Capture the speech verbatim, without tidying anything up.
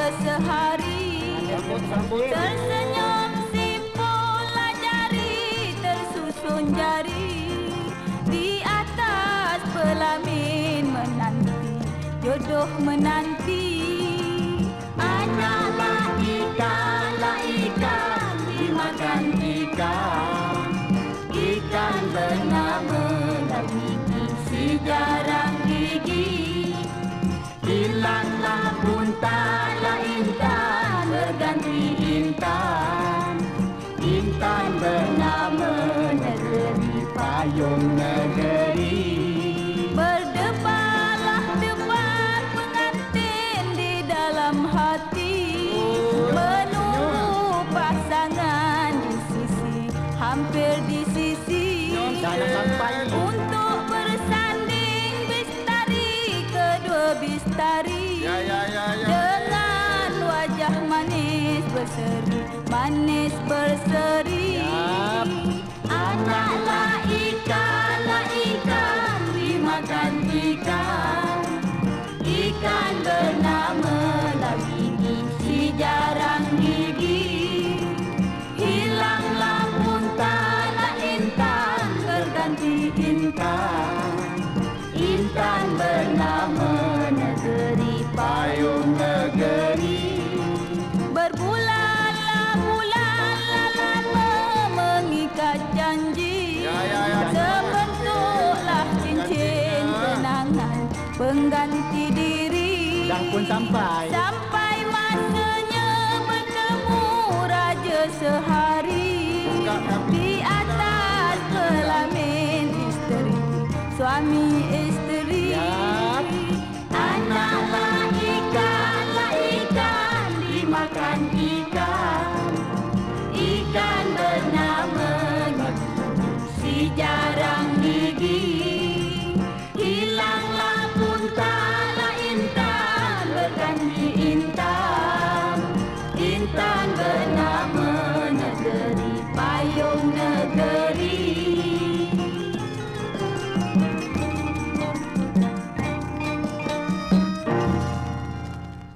sehari. Tersenyum simpullah jari, tersusun jari. Di atas pelamin menanti, jodoh menanti. Anaklah ikan, lah ikan, dimakan ikan. Ikan bernama gigi, si jarang gigi. Hilanglah buntan, lah intan, berganti intan. Intan bernama negeri, payung negeri. Berdebarlah debar pengantin di dalam hati, menunggu pasangan di sisi, hampir di sisi. Untuk bersanding bistari, kedua bistari. Ya, ya, ya, ya. Dengan wajah manis berseri, manis berseri. Anaklah ikan, lah ikan, dimakan ikan. Ikan bernama lah gigi, si jarang gigi. Hilanglah buntan, lah intan, berganti intan. Intan bernama negeri, payung negeri. Berbulanlah bulanlah lama mengikat janji. Ya, ya, ya. Terbentuklah cincin kenangan pengganti diri. Dah pun sampai. Sampai masanya bertemu raja sehari. Di atas pelamin isteri, suami